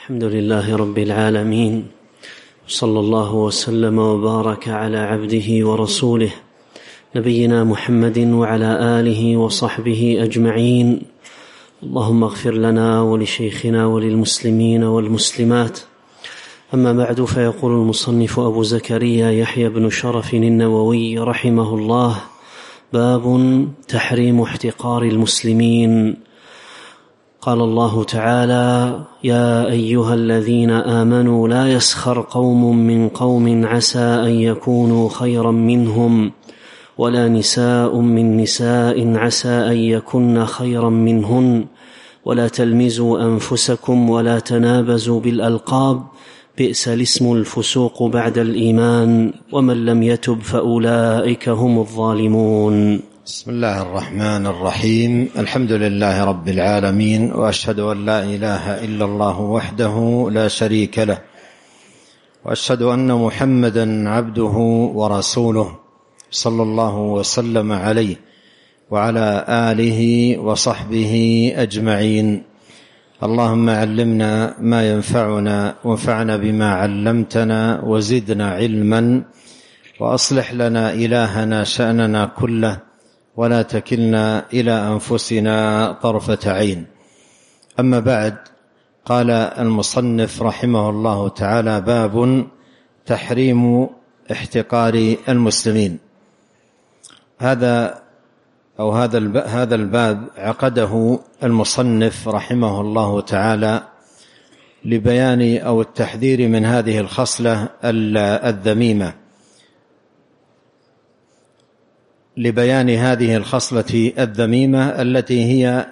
الحمد لله رب العالمين، صلى الله وسلم وبارك على عبده ورسوله نبينا محمد وعلى آله وصحبه أجمعين. اللهم اغفر لنا ولشيخنا وللمسلمين والمسلمات. أما بعد، فيقول المصنف أبو زكريا يحيى بن شرف النووي رحمه الله: باب تحريم احتقار المسلمين. قال الله تعالى: يا أيها الذين آمنوا لا يسخر قوم من قوم عسى أن يكونوا خيرا منهم ولا نساء من نساء عسى أن يكن خيرا منهن ولا تلمزوا أنفسكم ولا تنابزوا بالألقاب بئس الاسم الفسوق بعد الإيمان ومن لم يتب فأولئك هم الظالمون. بسم الله الرحمن الرحيم. الحمد لله رب العالمين، وأشهد أن لا إله إلا الله وحده لا شريك له، وأشهد أن محمدا عبده ورسوله صلى الله وسلم عليه وعلى آله وصحبه أجمعين. اللهم علمنا ما ينفعنا وانفعنا بما علمتنا وزدنا علما، وأصلح لنا إلهنا شأننا كله ولا تكلنا إلى أنفسنا طرفة عين. أما بعد، قال المصنف رحمه الله تعالى: باب تحريم احتقار المسلمين. هذا الباب عقده المصنف رحمه الله تعالى لبيان أو التحذير من هذه الخصلة الذميمة، لبيان هذه الخصلة الذميمة التي هي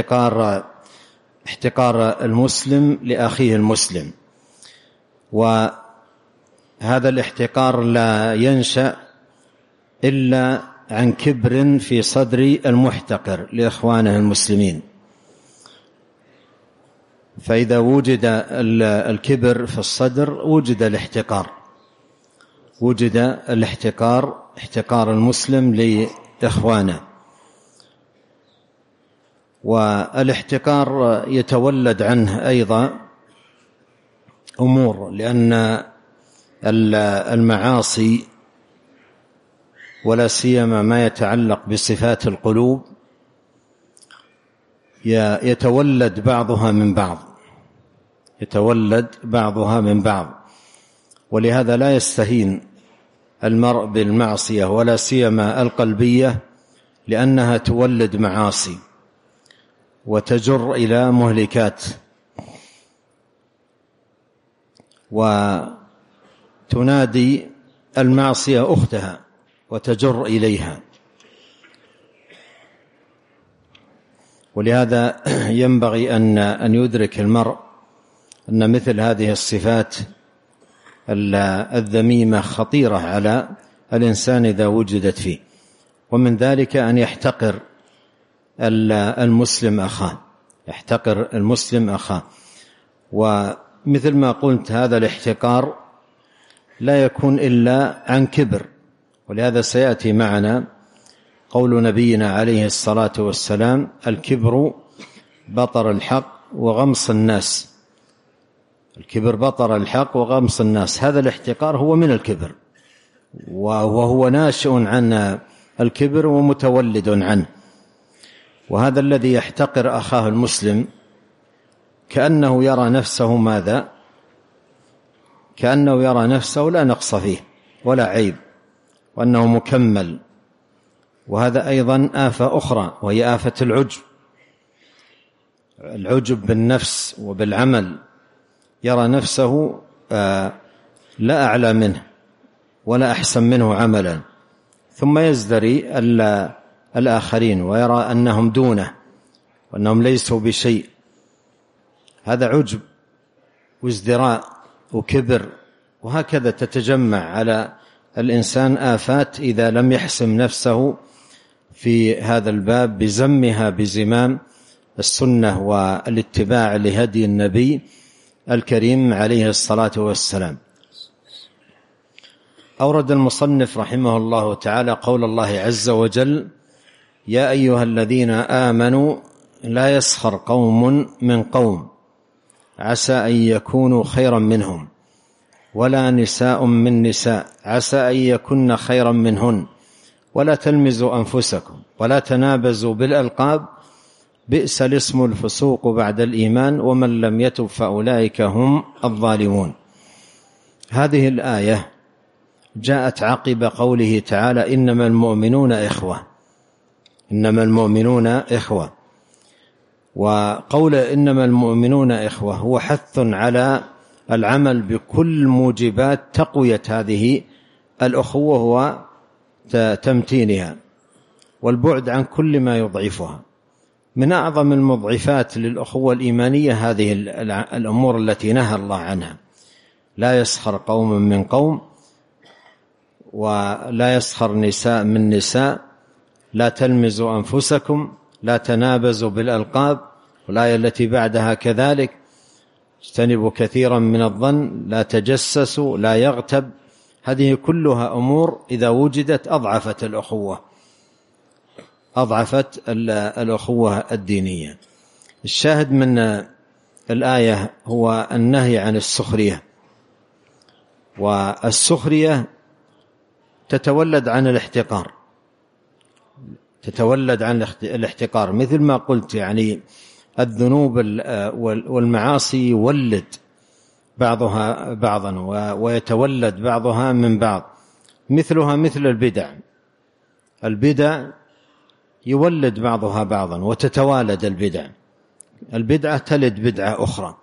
احتقار المسلم لأخيه المسلم. وهذا الاحتقار لا ينشأ إلا عن كبر في صدر المحتقر لإخوانه المسلمين. فإذا وجد الكبر في الصدر وجد الاحتقار، احتقار المسلم لإخوانه. والاحتقار يتولد عنه أيضا أمور، لأن المعاصي ولا سيما ما يتعلق بصفات القلوب يتولد بعضها من بعض، ولهذا لا يستهين المرء بالمعصية ولا سيما القلبية، لأنها تولد معاصي وتجر إلى مهلكات، وتنادي المعصية أختها وتجر إليها. ولهذا ينبغي أن يدرك المرء أن مثل هذه الصفات الذميمة خطيرة على الإنسان إذا وجدت فيه. ومن ذلك أن يحتقر المسلم أخاه. ومثل ما قلت، هذا الاحتقار لا يكون إلا عن كبر. ولهذا سيأتي معنا قول نبينا عليه الصلاة والسلام: الكبر بطر الحق وغمص الناس. الكبر بطر الحق وغمص الناس. هذا الاحتقار هو من الكبر، وهو ناشئ عن الكبر ومتولد عنه. وهذا الذي يحتقر أخاه المسلم كأنه يرى نفسه ماذا؟ كأنه يرى نفسه لا نقص فيه ولا عيب، وأنه مكمل. وهذا أيضا آفة أخرى، وهي آفة العجب بالنفس وبالعمل. يرى نفسه لا أعلى منه ولا أحسن منه عملا، ثم يزدري الآخرين ويرى أنهم دونه وأنهم ليسوا بشيء. هذا عجب وازدراء وكبر، وهكذا تتجمع على الإنسان آفات إذا لم يحسم نفسه في هذا الباب بزمها بزمام السنة والاتباع لهدي النبي الكريم عليه الصلاة والسلام. أورد المصنف رحمه الله تعالى قول الله عز وجل: يا أيها الذين آمنوا لا يسخر قوم من قوم عسى أن يكونوا خيرا منهم، ولا نساء من نساء عسى أن يكن خيرا منهن، ولا تلمزوا أنفسكم ولا تنابزوا بالألقاب، بئس الاسم الفسوق بعد الإيمان، ومن لم يتب فأولئك هم الظالمون. هذه الآية جاءت عقب قوله تعالى: إنما المؤمنون إخوة. إنما المؤمنون إخوة. وقول إنما المؤمنون إخوة هو حث على العمل بكل موجبات تقوية هذه الأخوة وتمتينها، والبعد عن كل ما يضعفها. من أعظم المضعفات للأخوة الإيمانية هذه الأمور التي نهى الله عنها: لا يسخر قوم من قوم، ولا يسخر نساء من نساء، لا تلمزوا أنفسكم، لا تنابزوا بالألقاب. والآية التي بعدها كذلك: اجتنبوا كثيرا من الظن، لا تجسسوا، لا يغتب. هذه كلها أمور إذا وجدت أضعفت الأخوة الدينية. الشاهد من الآية هو النهي عن السخرية، والسخرية تتولد عن الاحتقار، مثل ما قلت، يعني الذنوب والمعاصي يولد بعضها بعضا ويتولد بعضها من بعض، مثلها مثل البدع يولد بعضها بعضا وتتوالد البدعة تلد بدعة أخرى.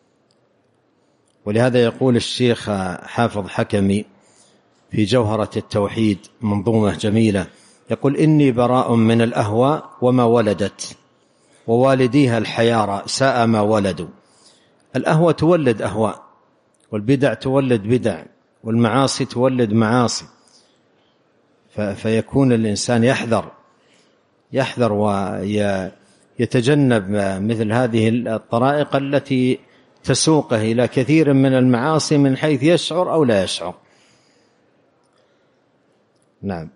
ولهذا يقول الشيخ حافظ حكمي في جوهرة التوحيد منظومة جميلة، يقول: إني براء من الأهواء وما ولدت، ووالديها الحيارى ساء ما ولدوا. الأهواء تولد أهواء، والبدع تولد بدع، والمعاصي تولد معاصي. فيكون الإنسان يحذر ويتجنب مثل هذه الطرائق التي تسوقه إلى كثير من المعاصي من حيث يشعر أو لا يشعر. نعم.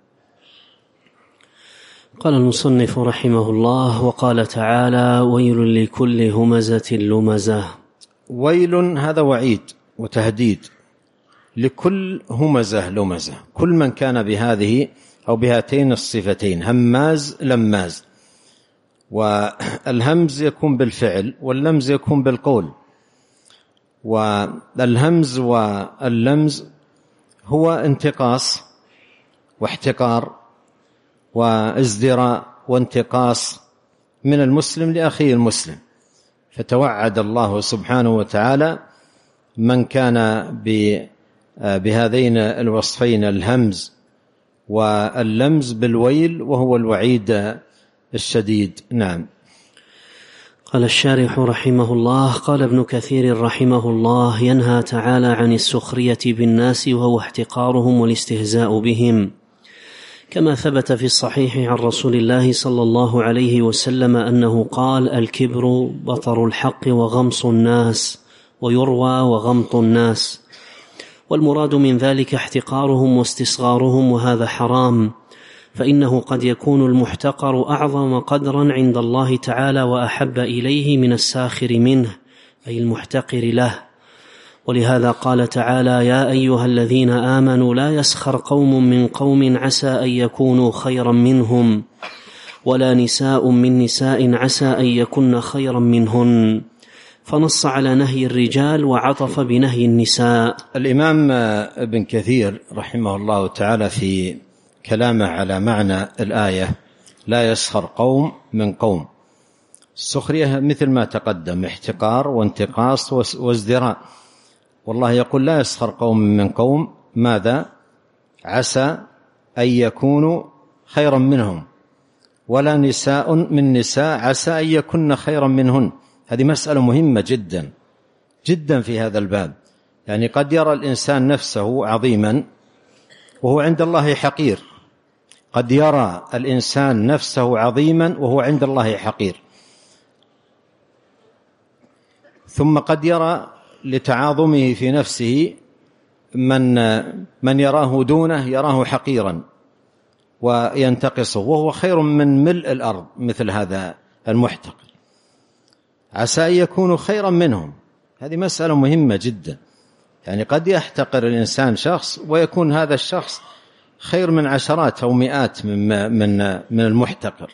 قال المصنف رحمه الله: وقال تعالى: ويل لكل همزة لمزة. ويل هذا وعيد وتهديد لكل همزة لمزة، كل من كان بهذه أو بهاتين الصفتين، هماز لماز. والهمز يكون بالفعل، واللمز يكون بالقول. والهمز واللمز هو انتقاص واحتقار وازدراء وانتقاص من المسلم لأخيه المسلم. فتوعد الله سبحانه وتعالى من كان بهذين الوصفين، الهمز واللمز، بالويل، وهو الوعيد الشديد. نعم. قال الشارح رحمه الله: قال ابن كثير رحمه الله: ينهى تعالى عن السخرية بالناس، وهو احتقارهم والاستهزاء بهم، كما ثبت في الصحيح عن رسول الله صلى الله عليه وسلم أنه قال: الكبر بطر الحق وغمص الناس، ويروى وغمط الناس. والمراد من ذلك احتقارهم واستصغارهم، وهذا حرام، فإنه قد يكون المحتقر أعظم قدرا عند الله تعالى وأحب إليه من الساخر منه، أي المحتقر له. ولهذا قال تعالى: يا أيها الذين آمنوا لا يسخر قوم من قوم عسى أن يكونوا خيرا منهم، ولا نساء من نساء عسى أن يكن خيرا منهن. فنص على نهي الرجال وعطف بنهي النساء. الإمام ابن كثير رحمه الله تعالى في كلامه على معنى الآية: لا يسخر قوم من قوم، السخرية مثل ما تقدم، احتقار وانتقاص وازدراء. والله يقول: لا يسخر قوم من قوم، ماذا؟ عسى أن يكونوا خيرا منهم، ولا نساء من نساء عسى أن يكن خيرا منهن. هذه مسألة مهمة جدا جدا في هذا الباب. يعني قد يرى الإنسان نفسه عظيما وهو عند الله حقير، قد يرى الإنسان نفسه عظيما وهو عند الله حقير، ثم قد يرى لتعاظمه في نفسه من يراه دونه يراه حقيرا وينتقصه، وهو خير من ملء الأرض مثل هذا المحتقر. عسى أن يكونوا خيرا منهم، هذه مسألة مهمة جدا. يعني قد يحتقر الإنسان شخص ويكون هذا الشخص خير من عشرات أو مئات من المحتقر.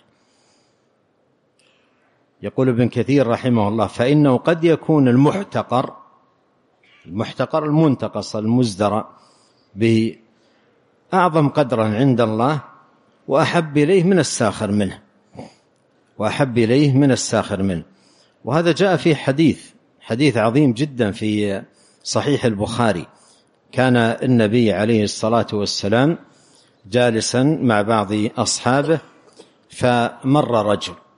يقول ابن كثير رحمه الله: فإنه قد يكون المحتقر المنتقص المزدرى به أعظم قدرا عند الله وأحب إليه من الساخر منه. وهذا جاء في حديث عظيم جدا في صحيح البخاري. كان النبي عليه الصلاة والسلام جالسا مع بعض أصحابه، فمر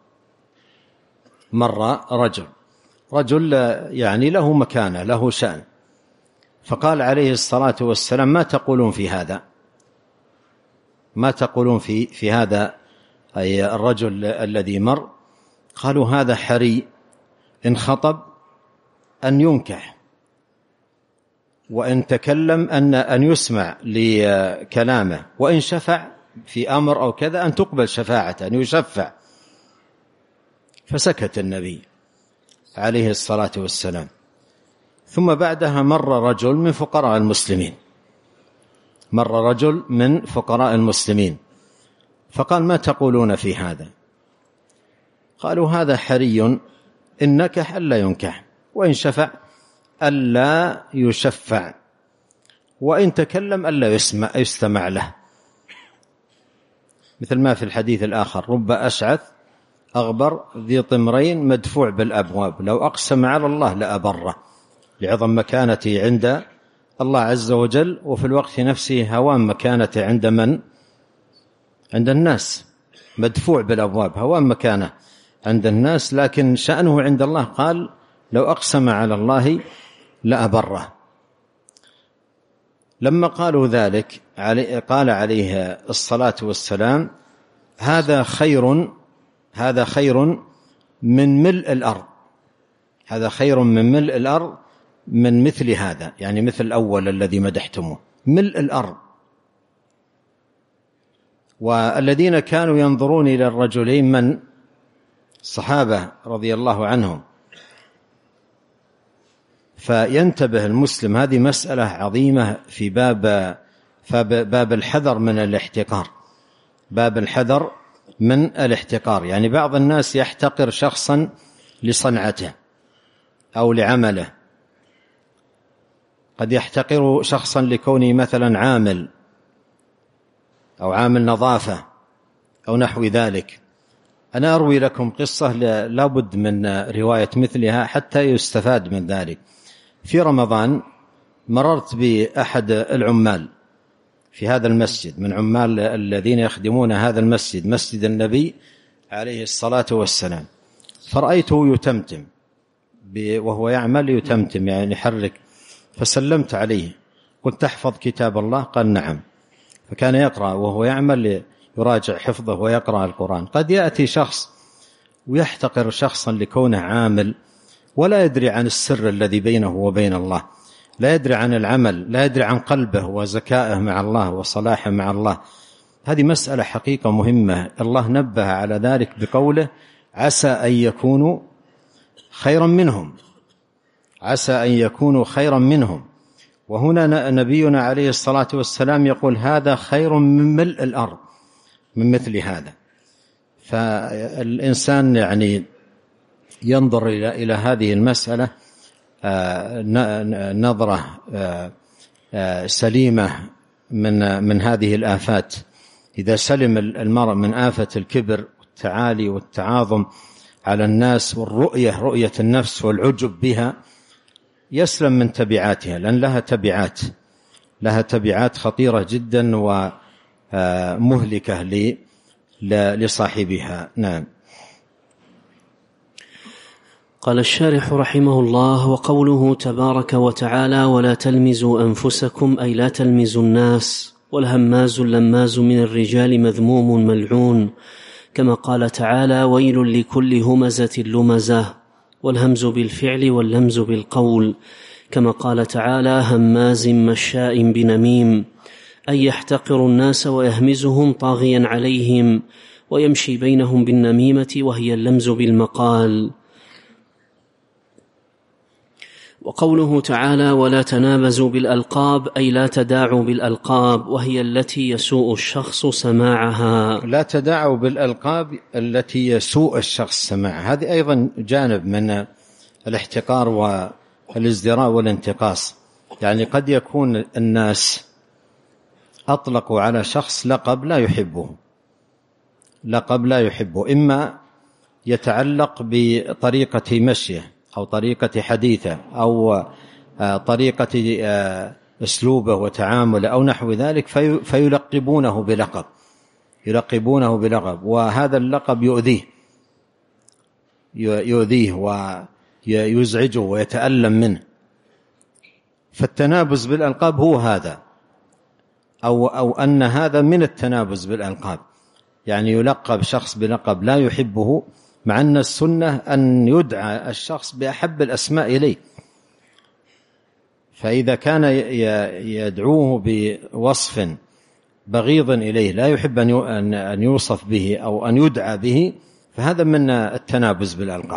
رجل يعني له مكانة، له شأن، فقال عليه الصلاة والسلام: ما تقولون في هذا؟ ما تقولون في هذا أي الرجل الذي مر؟ قالوا: هذا حري إن خطب أن ينكح، وإن تكلم أن يسمع لكلامه، وإن شفع في أمر أو كذا أن تقبل شفاعته، أن يشفع. فسكت النبي عليه الصلاة والسلام. ثم بعدها مر رجل من فقراء المسلمين، فقال: ما تقولون في هذا؟ قالوا: هذا حري إن نكح ألا ينكح، وإن شفع ألا يشفع، وإن تكلم ألا يستمع له. مثل ما في الحديث الآخر: رب أشعث أغبر ذي طمرين مدفوع بالأبواب لو أقسم على الله لأبره، لعظم مكانته عند الله عز وجل، وفي الوقت نفسه هوان مكانته عند من؟ عند الناس. مدفوع بالأبواب، هوان مكانه عند الناس، لكن شأنه عند الله قال: لو أقسم على الله لأبره. لما قالوا ذلك قال عليه الصلاة والسلام: هذا خير من ملء الأرض، هذا خير من ملء الأرض من مثل هذا، يعني مثل الأول الذي مدحتموه، ملء الأرض. والذين كانوا ينظرون إلى الرجلين من الصحابة رضي الله عنهم. فينتبه المسلم، هذه مسألة عظيمة في باب الحذر من الاحتقار، باب الحذر من الاحتقار. يعني بعض الناس يحتقر شخصا لصنعته أو لعمله، قد يحتقر شخصا لكونه مثلا عامل أو عامل نظافة أو نحو ذلك. أنا أروي لكم قصة لا بد من رواية مثلها حتى يستفاد من ذلك. في رمضان مررت بأحد العمال في هذا المسجد، من عمال الذين يخدمون هذا المسجد، مسجد النبي عليه الصلاة والسلام، فرأيته يتمتم وهو يعمل، يتمتم يعني يحرك، فسلمت عليه قلت: تحفظ كتاب الله؟ قال: نعم. فكان يقرأ وهو يعمل، يراجع حفظه ويقرأ القرآن. قد يأتي شخص ويحتقر شخصا لكونه عامل ولا يدري عن السر الذي بينه وبين الله، لا يدري عن العمل، لا يدري عن قلبه وزكائه مع الله وصلاحه مع الله. هذه مسألة حقيقة مهمة. الله نبه على ذلك بقوله: عسى أن يكونوا خيرا منهم، عسى أن يكونوا خيرا منهم. وهنا نبينا عليه الصلاة والسلام يقول: هذا خير من ملء الأرض من مثل هذا. فالإنسان يعني ينظر إلى هذه المسألة نظرة سليمة من هذه الآفات. إذا سلم المرء من آفة الكبر والتعالي والتعاظم على الناس رؤية النفس والعجب بها، يسلم من تبعاتها، لأن لها تبعات خطيرة جدا ومهلكة لصاحبها. نعم. قال الشارح رحمه الله: وقوله تبارك وتعالى: ولا تلمزوا أنفسكم، أي لا تلمزوا الناس. والهماز اللماز من الرجال مذموم ملعون، كما قال تعالى: ويل لكل همزة لمزة. والهمز بالفعل واللمز بالقول، كما قال تعالى: هماز مشاء بنميم، أي يحتقر الناس ويهمزهم طاغيا عليهم ويمشي بينهم بالنميمة، وهي اللمز بالمقال. وقوله تعالى ولا تنابزوا بالألقاب أي لا تداعوا بالألقاب وهي التي يسوء الشخص سماعها. لا تداعوا بالألقاب التي يسوء الشخص سماعها، هذه أيضا جانب من الاحتقار والازدراء والانتقاص. يعني قد يكون الناس أطلقوا على شخص لقب لا يحبه، إما يتعلق بطريقة مشيه أو طريقة حديثه أو طريقة أسلوبه وتعامله أو نحو ذلك، فيلقبونه بلقب، وهذا اللقب يؤذيه ويزعجه ويتألم منه. فالتنابز بالألقاب هو هذا، أو أن هذا من التنابز بالألقاب، يعني يلقب شخص بلقب لا يحبه، مع أن السنة أن يدعى الشخص بأحب الأسماء إليه. فإذا كان يدعوه بوصف بغيض إليه لا يحب أن يوصف به أو أن يدعى به، فهذا من التنابز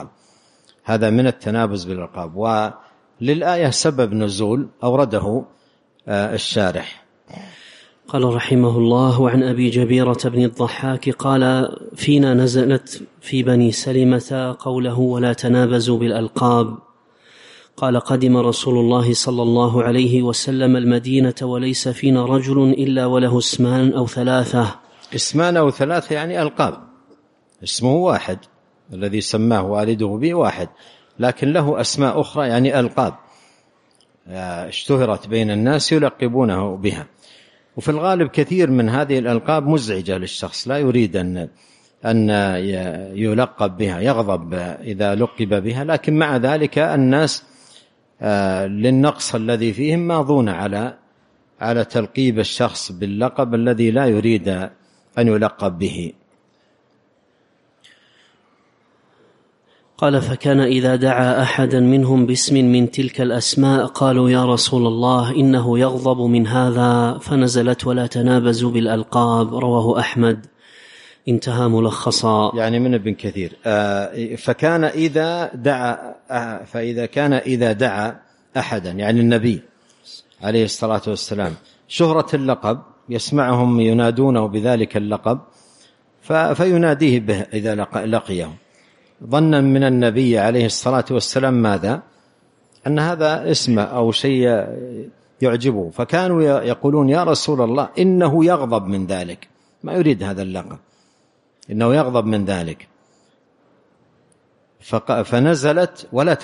بالألقاب. وللآية سبب نزول أورده الشارح. قال رحمه الله وعن أبي جبيرة بن الضحاك قال فينا نزلت في بني سلمة قوله ولا تنابزوا بالألقاب. قال قدم رسول الله صلى الله عليه وسلم المدينة وليس فينا رجل إلا وله اسمان أو ثلاثة، يعني ألقاب، اسمه واحد الذي سماه والده به واحد، لكن له أسماء أخرى يعني ألقاب اشتهرت بين الناس يلقبونه بها. وفي الغالب كثير من هذه الألقاب مزعجة للشخص، لا يريد أن يلقب بها، يغضب إذا لقب بها، لكن مع ذلك الناس للنقص الذي فيهم ماضون على تلقيب الشخص باللقب الذي لا يريد أن يلقب به. قال فكان إذا دعا أحدا منهم باسم من تلك الأسماء قالوا يا رسول الله إنه يغضب من هذا، فنزلت ولا تنابزوا بالألقاب. رواه أحمد. انتهى ملخصا. يعني من ابن كثير. فإذا كان إذا دعا أحدا، يعني النبي عليه الصلاة والسلام، شهرة اللقب يسمعهم ينادونه بذلك اللقب فيناديه به إذا لقيه، ظنا من النبي عليه الصلاة والسلام ماذا؟ أن هذا اسمه أو شيء يعجبه، فكانوا يقولون يا رسول الله إنه يغضب من ذلك، ما يريد هذا اللقب، إنه يغضب من ذلك. فنزلت ولا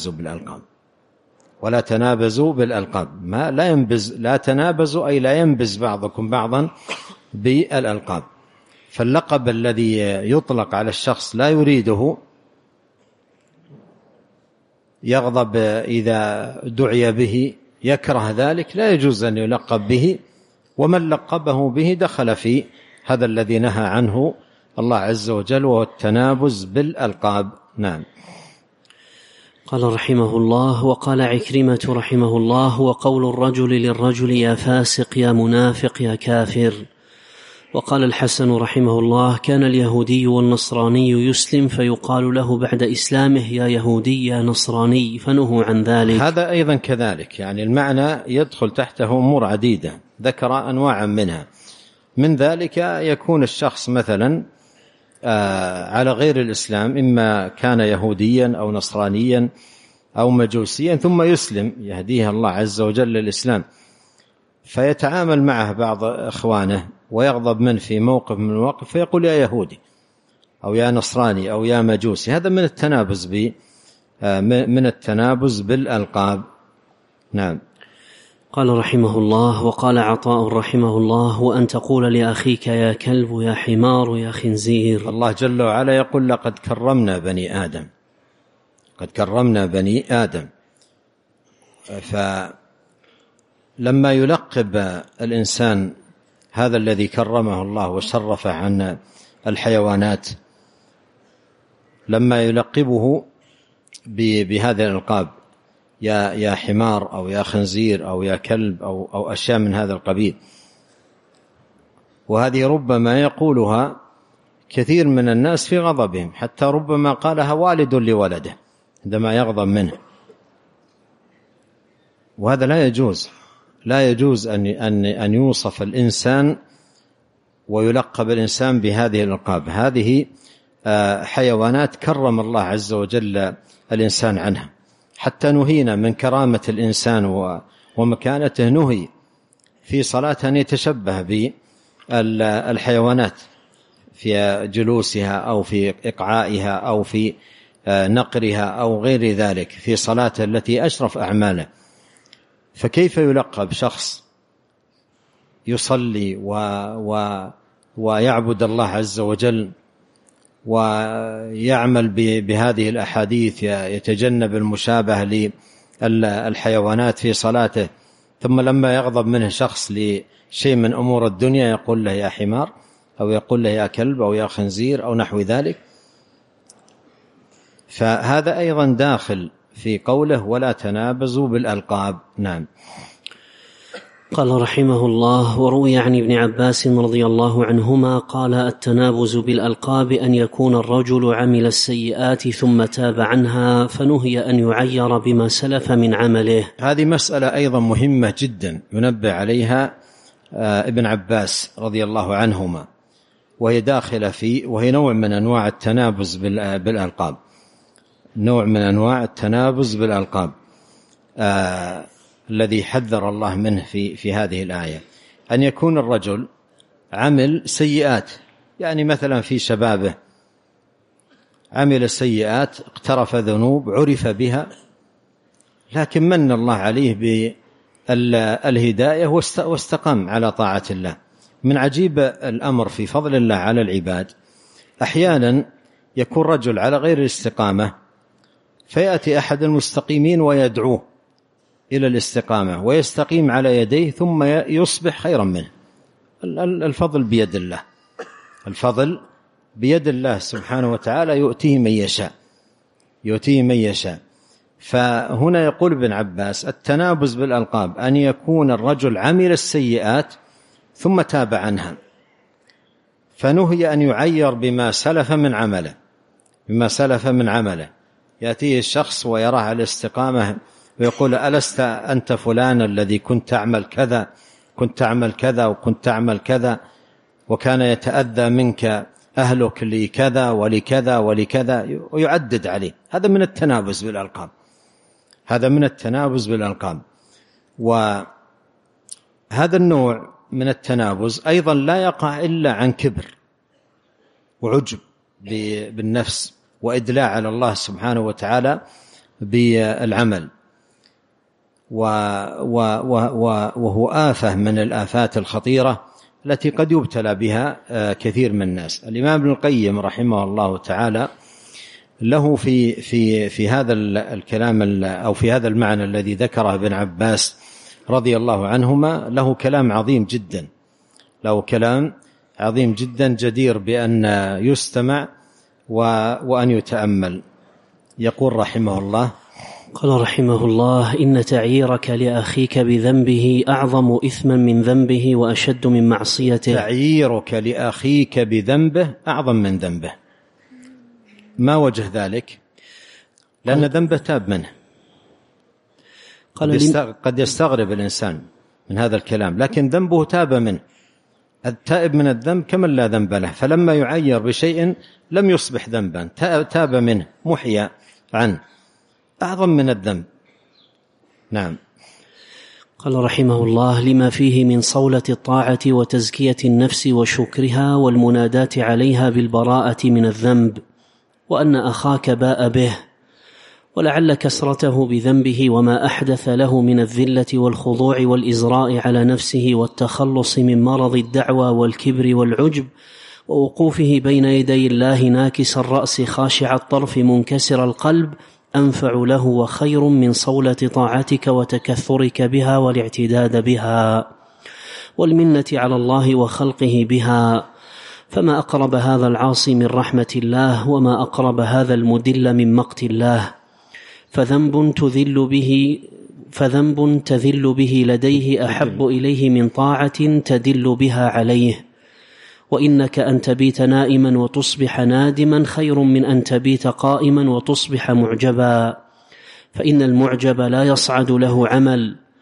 تنابزوا بالألقاب، لا تنابزوا أي لا ينبز بعضكم بعضا بالألقاب. فاللقب الذي يطلق على الشخص لا يريده، يغضب إذا دعي به، يكره ذلك، لا يجوز أن يلقب به، ومن لقبه به دخل في هذا الذي نهى عنه الله عز وجل، وهو التنابز بالألقاب. نعم. قال رحمه الله وقال عكرمة رحمه الله وقول الرجل للرجل يا فاسق يا منافق يا كافر. وقال الحسن رحمه الله كان اليهودي والنصراني يسلم فيقال له بعد إسلامه يا يهودي يا نصراني، فنهوا عن ذلك. هذا أيضا كذلك، يعني المعنى يدخل تحته أمور عديدة، ذكر أنواعا منها. من ذلك يكون الشخص مثلا على غير الإسلام، إما كان يهوديا أو نصرانيا أو مجوسيا، ثم يسلم يهديه الله عز وجل للإسلام، فيتعامل معه بعض إخوانه ويغضب منه في موقف من المواقف فيقول يا يهودي أو يا نصراني أو يا مجوسي. هذا من التنابز بالألقاب. نعم. قال رحمه الله وقال عطاء رحمه الله وأن تقول لأخيك يا كلب يا حمار يا خنزير. الله جل وعلا يقول لقد كرمنا بني آدم. فلما يلقب الإنسان هذا الذي كرمه الله وشرفه عن الحيوانات، لما يلقبه بهذه الألقاب يا حمار أو يا خنزير أو يا كلب أو أشياء من هذا القبيل، وهذه ربما يقولها كثير من الناس في غضبهم، حتى ربما قالها والد لولده عندما يغضب منه. وهذا لا يجوز أن يوصف الإنسان ويلقب الإنسان بهذه الألقاب. هذه حيوانات كرم الله عز وجل الإنسان عنها، حتى نهينا من كرامة الإنسان ومكانته، نهي في صلاة أن يتشبه بالحيوانات في جلوسها أو في إقعائها أو في نقرها أو غير ذلك في صلاة التي أشرف أعماله. فكيف يلقب شخص يصلي ويعبد الله عز وجل ويعمل بهذه الأحاديث، يتجنب المشابهة للحيوانات في صلاته، ثم لما يغضب منه شخص لشيء من أمور الدنيا يقول له يا حمار، أو يقول له يا كلب، أو يا خنزير، أو نحو ذلك. فهذا أيضا داخل في قوله ولا تنابزوا بالألقاب. نعم. قال رحمه الله: وروي عن ابن عباس رضي الله عنهما قال: التنابز بالألقاب أن يكون الرجل عمل السيئات ثم تاب عنها فنهي أن يعير بما سلف من عمله. هذه مسألة أيضا مهمة جدا ينبه عليها ابن عباس رضي الله عنهما، وهي داخلة وهي نوع من أنواع التنابز بالألقاب، نوع من أنواع التنابز بالألقاب الذي حذر الله منه في هذه الآية. أن يكون الرجل عمل سيئات، يعني مثلا في شبابه عمل سيئات، اقترف ذنوب عرف بها، لكن من الله عليه بالهداية واستقام على طاعة الله. من عجيب الأمر في فضل الله على العباد، أحيانا يكون رجل على غير الاستقامة فيأتي أحد المستقيمين ويدعوه إلى الاستقامة ويستقيم على يديه ثم يصبح خيرا منه. الفضل بيد الله، الفضل بيد الله سبحانه وتعالى، يؤتيه من يشاء. فهنا يقول ابن عباس: التنابز بالألقاب أن يكون الرجل عمل السيئات ثم تاب عنها، فنهي أن يعير بما سلف من عمله. يأتيه الشخص ويراه على الاستقامة ويقول: ألست أنت فلان الذي كنت تعمل كذا، وكنت تعمل كذا، وكان يتأذى منك أهلك لكذا ولكذا ولكذا، ويعدد عليه. هذا من التنابز بالألقاب. وهذا النوع من التنابز أيضا لا يقع إلا عن كبر وعجب بالنفس وإدلاع على الله سبحانه وتعالى بالعمل، وهو آفة من الآفات الخطيرة التي قد يبتلى بها كثير من الناس. الإمام ابن القيم رحمه الله تعالى له في هذا الكلام أو في هذا المعنى الذي ذكره ابن عباس رضي الله عنهما له كلام عظيم جدا جدير بأن يستمع وأن يتأمل. يقول رحمه الله: قال رحمه الله: إن تعييرك لأخيك بذنبه أعظم إثما من ذنبه وأشد من معصيته. تعييرك لأخيك بذنبه أعظم من ذنبه. ما وجه ذلك؟ لأن ذنبه تاب منه. قد يستغرب الإنسان من هذا الكلام، لكن ذنبه تاب منه. التائب من الذنب كمن لا ذنب له، فلما يعير بشيء لم يصبح ذنبا، تاب منه، محي عنه، أعظم من الذنب. نعم. قال رحمه الله: لما فيه من صولة الطاعة وتزكية النفس وشكرها والمناداة عليها بالبراءة من الذنب، وأن أخاك باء به، ولعل كسرته بذنبه وما أحدث له من الذلة والخضوع والإزراء على نفسه والتخلص من مرض الدعوى والكبر والعجب، ووقوفه بين يدي الله ناكس الرأس خاشع الطرف منكسر القلب، أنفع له وخير من صولة طاعتك وتكثرك بها والاعتداد بها والمنة على الله وخلقه بها. فما أقرب هذا العاصي من رحمة الله، وما أقرب هذا المدل من مقت الله. فذنب تذل به لديه أحب إليه من طاعة تدل بها عليه. وإنك أن تبيت نائما وتصبح نادما خير من أن تبيت قائما وتصبح معجبا، فإن المعجب لا يصعد له عمل،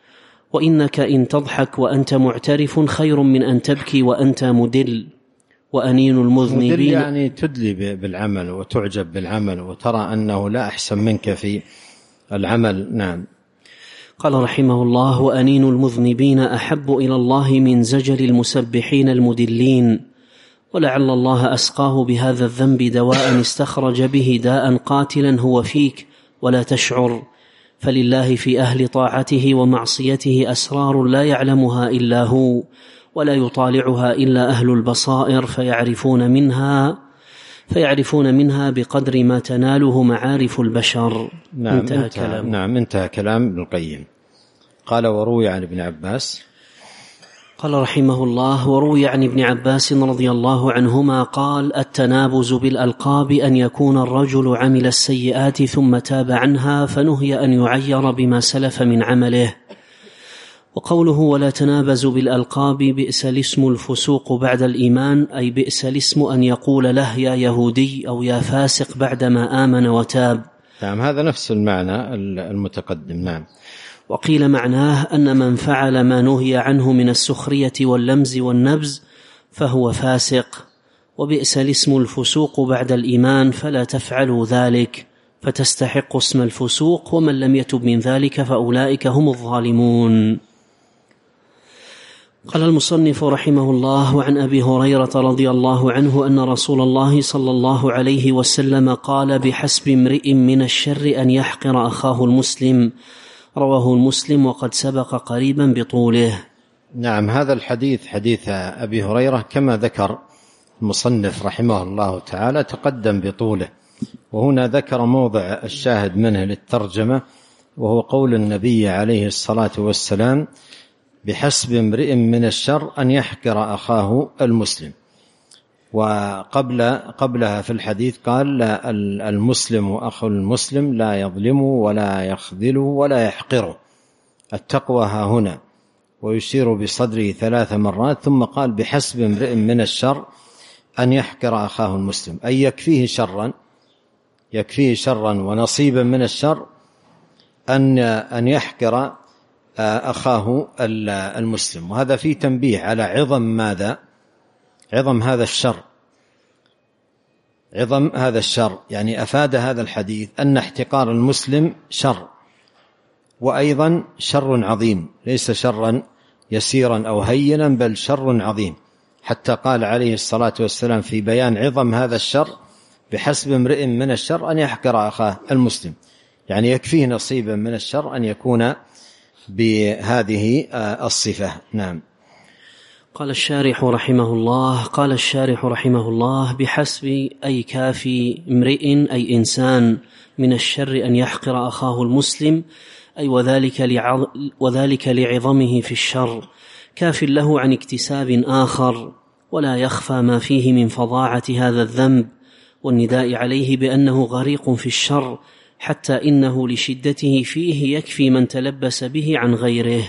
وإنك إن تضحك وأنت معترف خير من أن تبكي وأنت مدل. وأنين المذنبين، مدل يعني تدلي بالعمل وتعجب بالعمل وترى أنه لا أحسن منك في العمل. نعم. قال رحمه الله: وأنين المذنبين أحب إلى الله من زجر المسبحين المدلين. ولعل الله أسقاه بهذا الذنب دواء استخرج به داء قاتلا هو فيك ولا تشعر. فلله في أهل طاعته ومعصيته أسرار لا يعلمها إلا هو، ولا يطالعها إلا أهل البصائر فيعرفون منها بقدر ما تناله معارف البشر. نعم. انتهى كلام ابن القيم. قال: وروي عن ابن عباس. قال رحمه الله: وروي عن ابن عباس رضي الله عنهما قال: التنابز بالألقاب أن يكون الرجل عمل السيئات ثم تاب عنها فنهي أن يعير بما سلف من عمله. وقوله: ولا تنابزوا بالألقاب بئس الاسم الفسوق بعد الإيمان، أي بئس الاسم أن يقول له يا يهودي أو يا فاسق بعدما آمن وتاب. نعم، هذا نفس المعنى المتقدم. نعم. وقيل معناه أن من فعل ما نهي عنه من السخرية واللمز والنبز فهو فاسق. وبئس الاسم الفسوق بعد الإيمان، فلا تفعلوا ذلك فتستحق اسم الفسوق، ومن لم يتب من ذلك فأولئك هم الظالمون. قال المصنف رحمه الله: وعن أبي هريرة رضي الله عنه أن رسول الله صلى الله عليه وسلم قال: بحسب امرئ من الشر أن يحقر أخاه المسلم. رواه المسلم وقد سبق قريبا بطوله. نعم، هذا الحديث حديث أبي هريرة كما ذكر المصنف رحمه الله تعالى تقدم بطوله، وهنا ذكر موضع الشاهد منه للترجمة، وهو قول النبي عليه الصلاة والسلام: بحسب امرئ من الشر أن يحقر أخاه المسلم. وقبلها في الحديث قال: المسلم أخو المسلم لا يظلم ولا يخذل ولا يحقره. التقوى ها هنا، ويشير بصدره 3 مرات، ثم قال: بحسب امرئ من الشر أن يحقر أخاه المسلم، أي يكفيه شرا ونصيبا من الشر أن يحقر أخاه المسلم. وهذا فيه تنبيه على عظم هذا الشر. يعني أفاد هذا الحديث أن احتقار المسلم شر، وأيضا شر عظيم، ليس شرا يسيرا أو هينا، بل شر عظيم. حتى قال عليه الصلاة والسلام في بيان عظم هذا الشر: بحسب امرئ من الشر أن يحقر أخاه المسلم، يعني يكفيه نصيبا من الشر أن يكون بهذه الصفة. نعم. قال الشارح رحمه الله: بحسب أي كافي امرئ أي إنسان من الشر أن يحقر أخاه المسلم، أي وذلك لعظمه في الشر، كاف له عن اكتساب آخر، ولا يخفى ما فيه من فظاعة هذا الذنب والنداء عليه بأنه غريق في الشر، حتى إنه لشدته فيه يكفي من تلبس به عن غيره.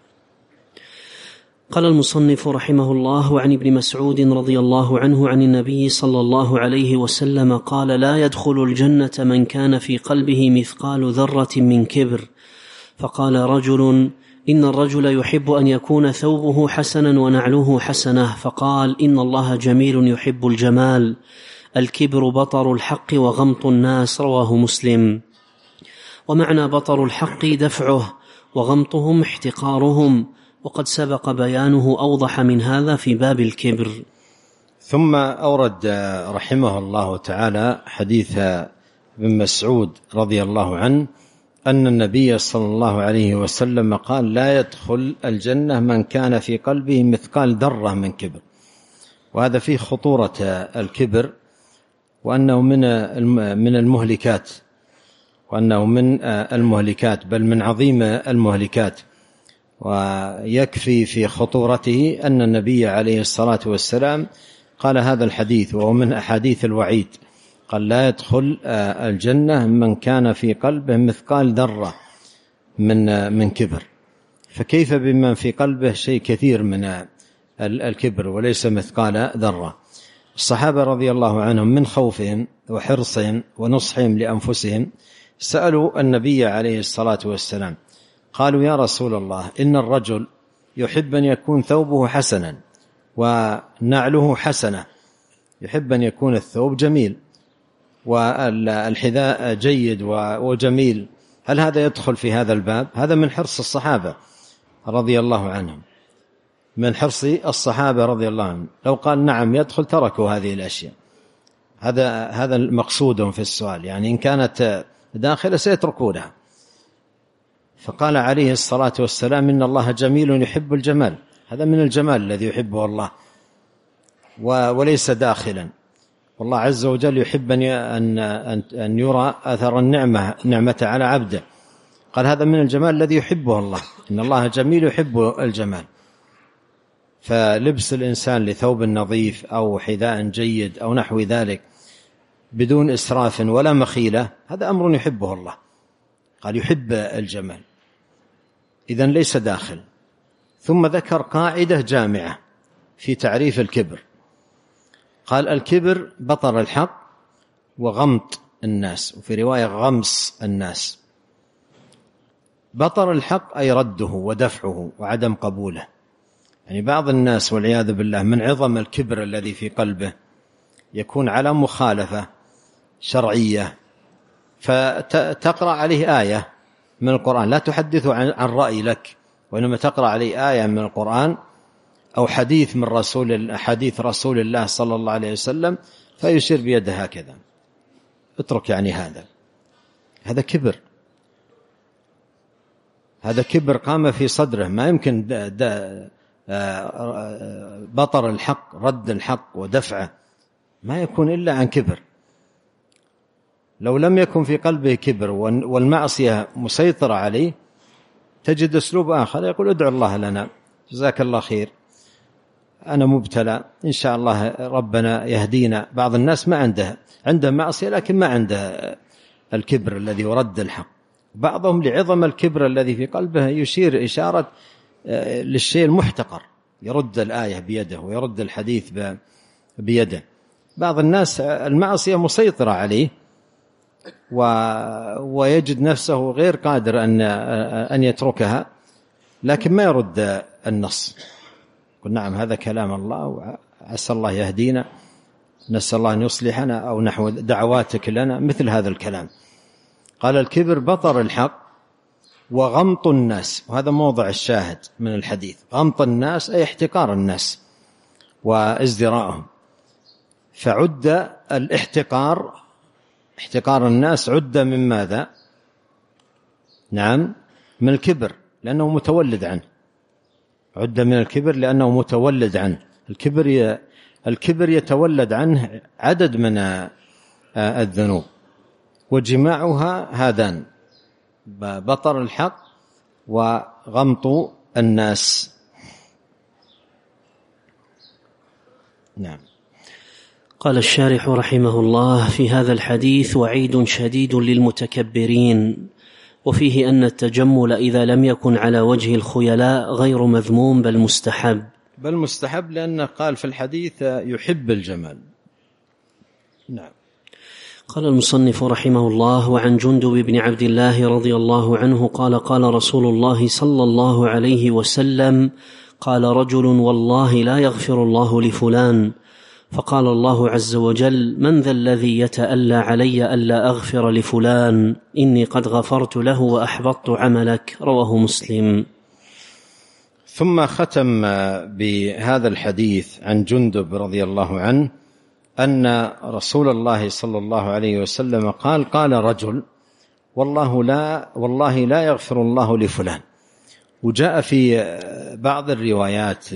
قال المصنف رحمه الله: وعن ابن مسعود رضي الله عنه عن النبي صلى الله عليه وسلم قال: لا يدخل الجنة من كان في قلبه مثقال ذرة من كبر. فقال رجل: إن الرجل يحب أن يكون ثوبه حسنا ونعله حسنة. فقال: إن الله جميل يحب الجمال. الكبر بطر الحق وغمط الناس. رواه مسلم. ومعنى بطر الحق دفعه، وغمطهم احتقارهم، وقد سبق بيانه أوضح من هذا في باب الكبر. ثم أورد رحمه الله تعالى حديث ابن مسعود رضي الله عنه أن النبي صلى الله عليه وسلم قال: لا يدخل الجنة من كان في قلبه مثقال ذرة من كبر. وهذا فيه خطورة الكبر، وأنه من المهلكات، بل من عظيم المهلكات. ويكفي في خطورته أن النبي عليه الصلاة والسلام قال هذا الحديث، وهو من أحاديث الوعيد، قال: لا يدخل الجنة من كان في قلبه مثقال ذرة من كبر. فكيف بمن في قلبه شيء كثير من الكبر وليس مثقال ذرة؟ الصحابة رضي الله عنهم من خوفهم وحرصهم ونصحهم لأنفسهم سألوا النبي عليه الصلاة والسلام، قالوا يا رسول الله إن الرجل يحب أن يكون ثوبه حسنا ونعله حسنة، يحب أن يكون الثوب جميل والحذاء جيد وجميل، هل هذا يدخل في هذا الباب؟ هذا من حرص الصحابة رضي الله عنهم، من حرص الصحابة رضي الله عنهم. لو قال نعم يدخل تركوا هذه الأشياء. هذا المقصود في السؤال، يعني إن كانت داخلة سيتركونها. فقال عليه الصلاة والسلام إن الله جميل يحب الجمال، هذا من الجمال الذي يحبه الله وليس داخلا. والله عز وجل يحب أن يرى أثر نعمة على عبده، قال هذا من الجمال الذي يحبه الله، إن الله جميل يحب الجمال. فلبس الإنسان لثوب نظيف أو حذاء جيد أو نحو ذلك بدون إسراف ولا مخيلة، هذا أمر يحبه الله، قال يحب الجمال، إذن ليس داخل. ثم ذكر قاعدة جامعة في تعريف الكبر، قال الكبر بطر الحق وغمط الناس، وفي رواية غمس الناس. بطر الحق أي رده ودفعه وعدم قبوله. يعني بعض الناس والعياذ بالله من عظم الكبر الذي في قلبه يكون على مخالفة شرعية، فتقرأ عليه آية من القرآن، لا تحدث عن رأي لك، وإنما تقرأ عليه آية من القرآن أو حديث من حديث رسول الله صلى الله عليه وسلم، فيشير بيده هكذا، اترك يعني هذا كبر، هذا كبر قام في صدره. ما يمكن بطر الحق، رد الحق ودفعه، ما يكون إلا عن كبر. لو لم يكن في قلبه كبر والمعصية مسيطرة عليه، تجد أسلوب آخر يقول ادعو الله لنا، جزاك الله خير، أنا مبتلى، إن شاء الله ربنا يهدينا. بعض الناس ما عنده معصية لكن ما عنده الكبر الذي يرد الحق. بعضهم لعظم الكبر الذي في قلبه يشير إشارة للشيء المحتقر، يرد الآية بيده ويرد الحديث بيده. بعض الناس المعصية مسيطرة عليه ويجد نفسه غير قادر أن يتركها، لكن ما يرد النص. قل نعم هذا كلام الله وعسى الله يهدينا، نسأل الله أن يصلحنا، أو نحو دعواتك لنا، مثل هذا الكلام. قال الكبر بطر الحق وغمط الناس، وهذا موضع الشاهد من الحديث. غمط الناس أي احتقار الناس وازدراءهم. فعد الاحتقار، احتقار الناس، عد من ماذا؟ نعم من الكبر، لأنه متولد عنه. عد من الكبر لأنه متولد عنه. الكبر يتولد عنه عدد من الذنوب، وجماعها هذان: بطر الحق وغمط الناس. نعم. قال الشارح رحمه الله: في هذا الحديث وعيد شديد للمتكبرين، وفيه أن التجمل إذا لم يكن على وجه الخيلاء غير مذموم بل مستحب، لأنه قال في الحديث يحب الجمال. نعم. قال المصنف رحمه الله: وعن جندب بن عبد الله رضي الله عنه قال: قال رسول الله صلى الله عليه وسلم: قال رجل: والله لا يغفر الله لفلان. فقال الله عز وجل: من ذا الذي يتألى علي ألا أغفر لفلان؟ إني قد غفرت له وأحبطت عملك. رواه مسلم. ثم ختم بهذا الحديث عن جندب رضي الله عنه أن رسول الله صلى الله عليه وسلم قال رجل: والله لا يغفر الله لفلان. وجاء في بعض الروايات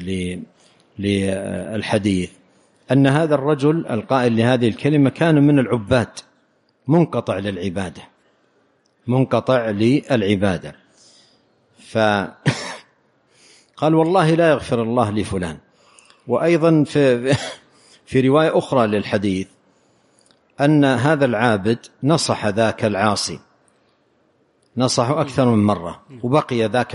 للحديث أن هذا الرجل القائل لهذه الكلمة كان من العباد، منقطع للعبادة. فقال: والله لا يغفر الله لفلان. وأيضا في رواية أخرى للحديث أن هذا العابد نصح ذاك العاصي، نصحه أكثر من مرة، وبقي ذاك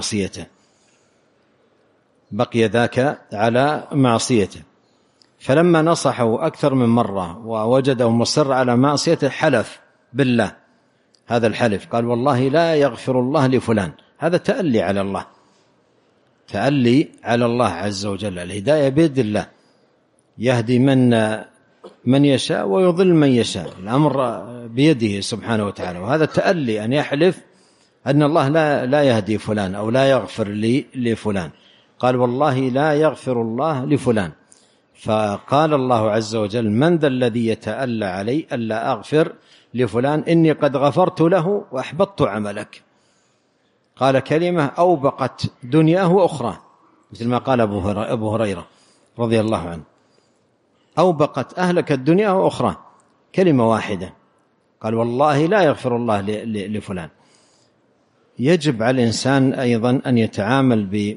على معصيته. فلما نصحه أكثر من مرة ووجده مصر على معصيته حلف بالله هذا الحلف، قال: والله لا يغفر الله لفلان. هذا تألي على الله، تألي على الله عز وجل. الهداية بيد الله، يهدي من يشاء ويضل من يشاء، الأمر بيده سبحانه وتعالى. وهذا تألي أن يحلف أن الله لا يهدي فلان أو لا يغفر لفلان، قال والله لا يغفر الله لفلان. فقال الله عز وجل من ذا الذي يتألى علي ألا أغفر لفلان إني قد غفرت له وأحبطت عملك. قال كلمة أوبقت دنياه وأخرى، مثل ما قال أبو هريرة رضي الله عنه، أوبقت أهلك الدنيا وأخرى، كلمة واحدة، قال والله لا يغفر الله لفلان. يجب على الإنسان أيضا أن يتعامل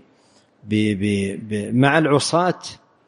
مع العصاة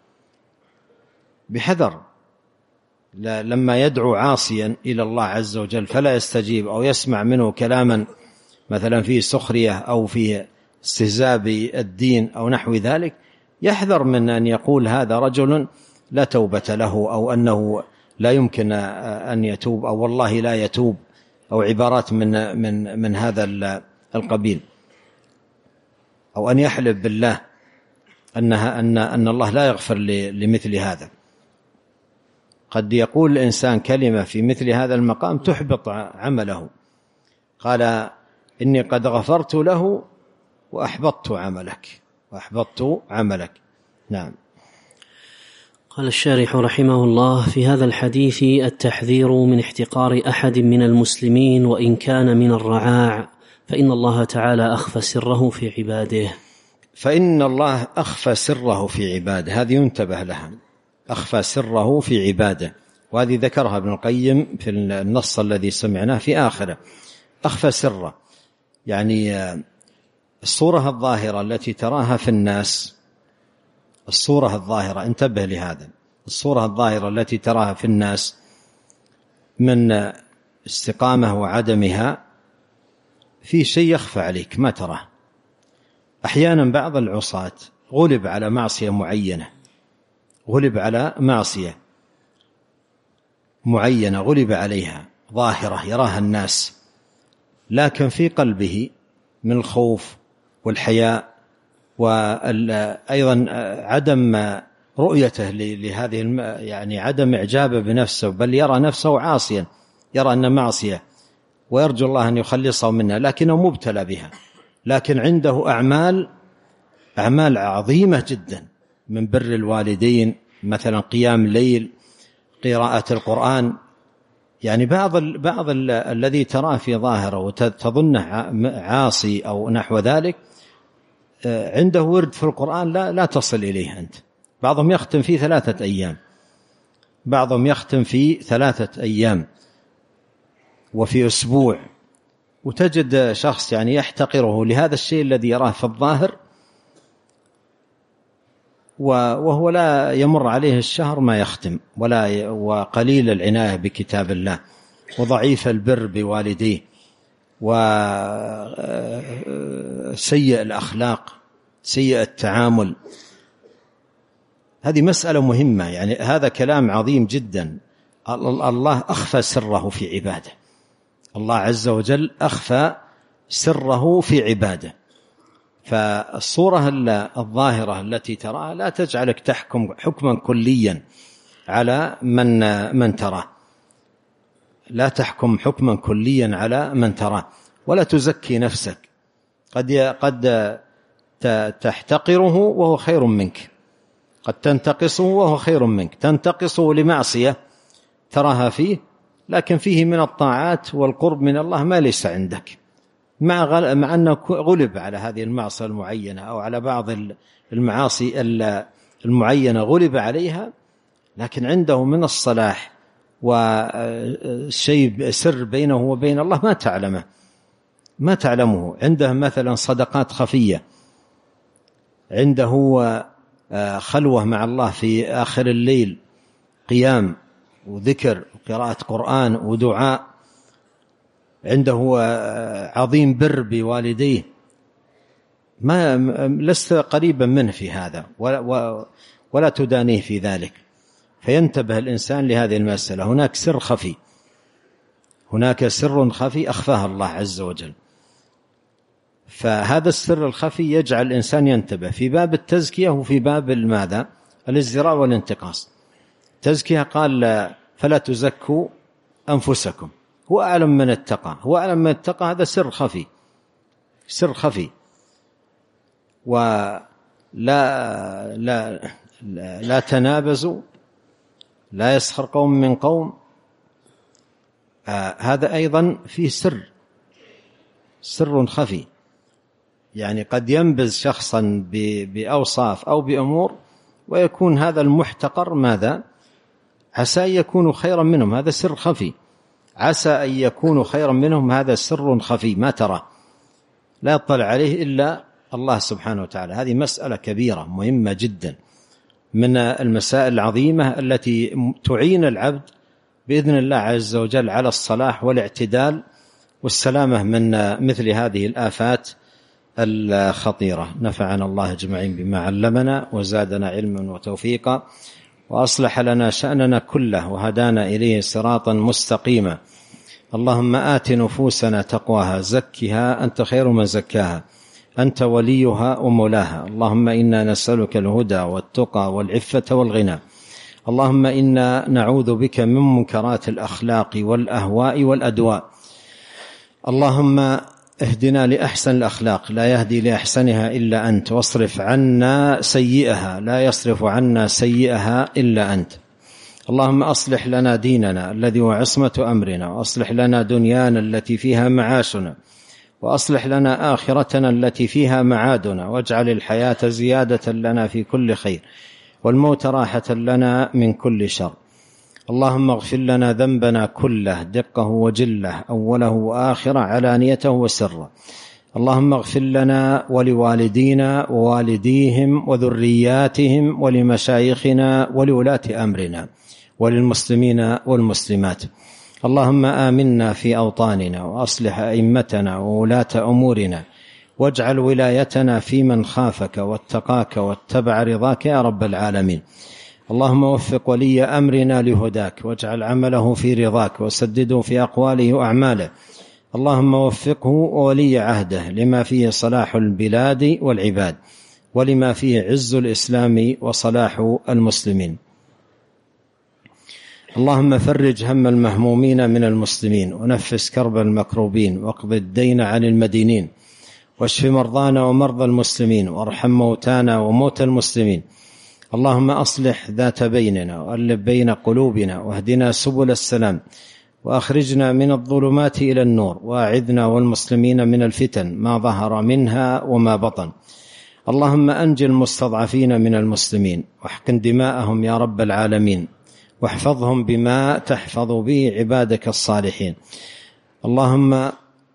بحذر. لما يدعو عاصيا إلى الله عز وجل فلا يستجيب أو يسمع منه كلاما مثلا فيه سخرية أو فيه استهزاء بالدين أو نحو ذلك، يحذر من أن يقول هذا رجل لا توبة له، أو أنه لا يمكن أن يتوب، أو والله لا يتوب، أو عبارات من هذا القبيل، أو أن يحلف بالله أن الله لا يغفر لمثل هذا. قد يقول الإنسان كلمة في مثل هذا المقام تحبط عمله. قال إني قد غفرت له وأحبطت عملك. نعم. قال الشارح رحمه الله: في هذا الحديث التحذير من احتقار أحد من المسلمين وإن كان من الرعاع، فإن الله تعالى أخفى سره في عباده. فإن الله أخفى سره في عباده، هذه ينتبه لها، أخفى سره في عباده، وهذه ذكرها ابن القيم في النص الذي سمعناه في آخره. أخفى سره يعني الصورة الظاهرة التي تراها في الناس، الصورة الظاهرة، انتبه لهذا، الصورة الظاهرة التي تراها في الناس من استقامة وعدمها، في شيء يخفى عليك ما تراه. أحيانا بعض العصاة غلب على معصية معينة، غلب عليها ظاهرة يراها الناس، لكن في قلبه من الخوف والحياء وأيضا عدم رؤيته لهذه يعني عدم إعجابه بنفسه، بل يرى نفسه عاصيا، يرى أن معصية ويرجو الله أن يخلصه منها، لكنه مبتلى بها. لكن عنده أعمال عظيمة جدا من بر الوالدين، مثلا قيام الليل، قراءة القرآن. يعني بعض الذي تراه في ظاهره وتظنه عاصي أو نحو ذلك، عنده ورد في القرآن لا تصل إليه أنت. بعضهم يختم في 3 أيام، بعضهم يختم في 3 أيام وفي أسبوع، وتجد شخص يعني يحتقره لهذا الشيء الذي يراه في الظاهر، وهو لا يمر عليه الشهر ما يختم، وقليل العناية بكتاب الله، وضعيف البر بوالديه، وسيء الأخلاق، سيء التعامل. هذه مسألة مهمة، يعني هذا كلام عظيم جدا. الله أخفى سره في عباده، الله عز وجل أخفى سره في عباده. فالصورة الظاهرة التي تراها لا تجعلك تحكم حكما كليا على من تراه، لا تحكم حكما كليا على من تراه، ولا تزكي نفسك. قد تحتقره وهو خير منك، قد تنتقصه وهو خير منك، تنتقصه لمعصية تراها فيه، لكن فيه من الطاعات والقرب من الله ما ليس عندك، مع أنه غلب على هذه المعصية المعينة أو على بعض المعاصي المعينة غلب عليها، لكن عنده من الصلاح وشيء سر بينه وبين الله ما تعلمه. عنده مثلا صدقات خفية، عنده خلوة مع الله في آخر الليل، قيام وذكر وقراءة قرآن ودعاء، عنده عظيم بر بوالديه، لست قريبا منه في هذا ولا تدانيه في ذلك. فينتبه الإنسان لهذه المسألة. هناك سر خفي أخفاه الله عز وجل. فهذا السر الخفي يجعل الإنسان ينتبه في باب التزكية وفي باب ماذا؟ الازدراء والانتقاص. تزكية قال فلا تزكوا أنفسكم، هو أعلم من اتقى، هو أعلم من اتقى، هذا سر خفي، سر خفي. ولا لا لا تنابزوا، لا يسخر قوم من قوم، هذا أيضا فيه سر خفي. يعني قد ينبذ شخصا بأوصاف أو بأمور ويكون هذا المحتقر ماذا؟ عسى أن يكونوا خيرا منهم، هذا سر خفي. عسى أن يكونوا خيرا منهم، هذا سر خفي ما ترى، لا يطلع عليه إلا الله سبحانه وتعالى. هذه مسألة كبيرة مهمة جدا، من المسائل العظيمة التي تعين العبد بإذن الله عز وجل على الصلاح والاعتدال والسلامة من مثل هذه الآفات الخطيرة. نفعنا الله أجمعين بما علمنا وزادنا علما وتوفيقا، وأصلح لنا شأننا كله وهدانا إليه صراطا مستقيما. اللهم آت نفوسنا تقواها، زكها أنت خير من زكاها، أنت وليها ومولاها. اللهم إنا نسألك الهدى والتقى والعفة والغنى. اللهم إنا نعوذ بك من منكرات الأخلاق والأهواء والأدواء. اللهم اهدنا لأحسن الأخلاق، لا يهدي لأحسنها إلا أنت، واصرف عنا سيئها، لا يصرف عنا سيئها إلا أنت. اللهم أصلح لنا ديننا الذي هو عصمة أمرنا، وأصلح لنا دنيانا التي فيها معاشنا، وأصلح لنا آخرتنا التي فيها معادنا، واجعل الحياة زيادة لنا في كل خير، والموت راحة لنا من كل شر. اللهم اغفر لنا ذنبنا كله، دقه وجله، أوله وآخره، علانيته وسره. اللهم اغفر لنا ولوالدينا ووالديهم وذرياتهم ولمشايخنا ولولاة أمرنا وللمسلمين والمسلمات. اللهم آمنا في أوطاننا، وأصلح أئمتنا وولاة أمورنا، واجعل ولايتنا في من خافك واتقاك واتبع رضاك يا رب العالمين. اللهم وفق ولي أمرنا لهداك، واجعل عمله في رضاك، وسدده في أقواله وأعماله. اللهم وفقه وولي عهده لما فيه صلاح البلاد والعباد، ولما فيه عز الإسلام وصلاح المسلمين. اللهم فرج هم المهمومين من المسلمين، ونفس كرب المكروبين، واقض الدين عن المدينين، واشف مرضانا ومرضى المسلمين، وارحم موتانا وموتى المسلمين. اللهم أصلح ذات بيننا، وألف بين قلوبنا، واهدنا سبل السلام، وأخرجنا من الظلمات إلى النور، وأعذنا والمسلمين من الفتن ما ظهر منها وما بطن. اللهم أنجِ المستضعفين من المسلمين، واحقن دماءهم يا رب العالمين، واحفظهم بما تحفظ به عبادك الصالحين. اللهم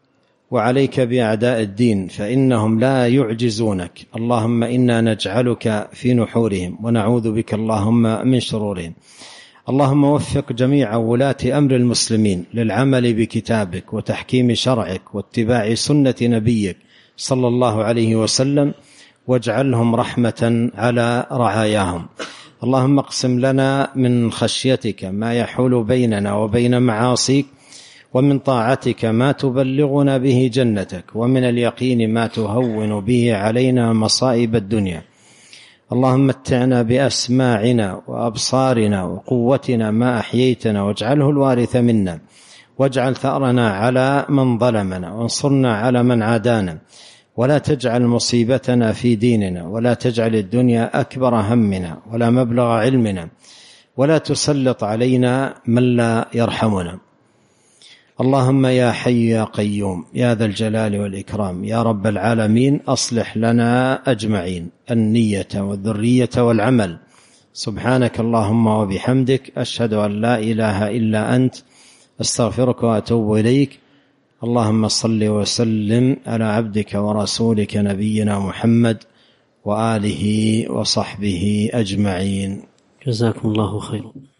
وعليك بأعداء الدين، فإنهم لا يعجزونك. اللهم إنا نجعلك في نحورهم، ونعوذ بك اللهم من شرورهم. اللهم وفق جميع ولاة أمر المسلمين للعمل بكتابك وتحكيم شرعك واتباع سنة نبيك صلى الله عليه وسلم، واجعلهم رحمة على رعاياهم. اللهم اقسم لنا من خشيتك ما يحول بيننا وبين معاصيك، ومن طاعتك ما تبلغنا به جنتك، ومن اليقين ما تهون به علينا مصائب الدنيا. اللهم متعنا بأسماعنا وأبصارنا وقوتنا ما أحييتنا، واجعله الوارث منا، واجعل ثأرنا على من ظلمنا، وانصرنا على من عادانا، ولا تجعل مصيبتنا في ديننا، ولا تجعل الدنيا أكبر همنا ولا مبلغ علمنا، ولا تسلط علينا من لا يرحمنا. اللهم يا حي يا قيوم يا ذا الجلال والإكرام يا رب العالمين، أصلح لنا أجمعين النية والذرية والعمل. سبحانك اللهم وبحمدك، أشهد أن لا إله إلا أنت، أستغفرك وأتوب إليك. اللهم صل وسلم على عبدك ورسولك نبينا محمد وآله وصحبه أجمعين. جزاكم الله خيرا.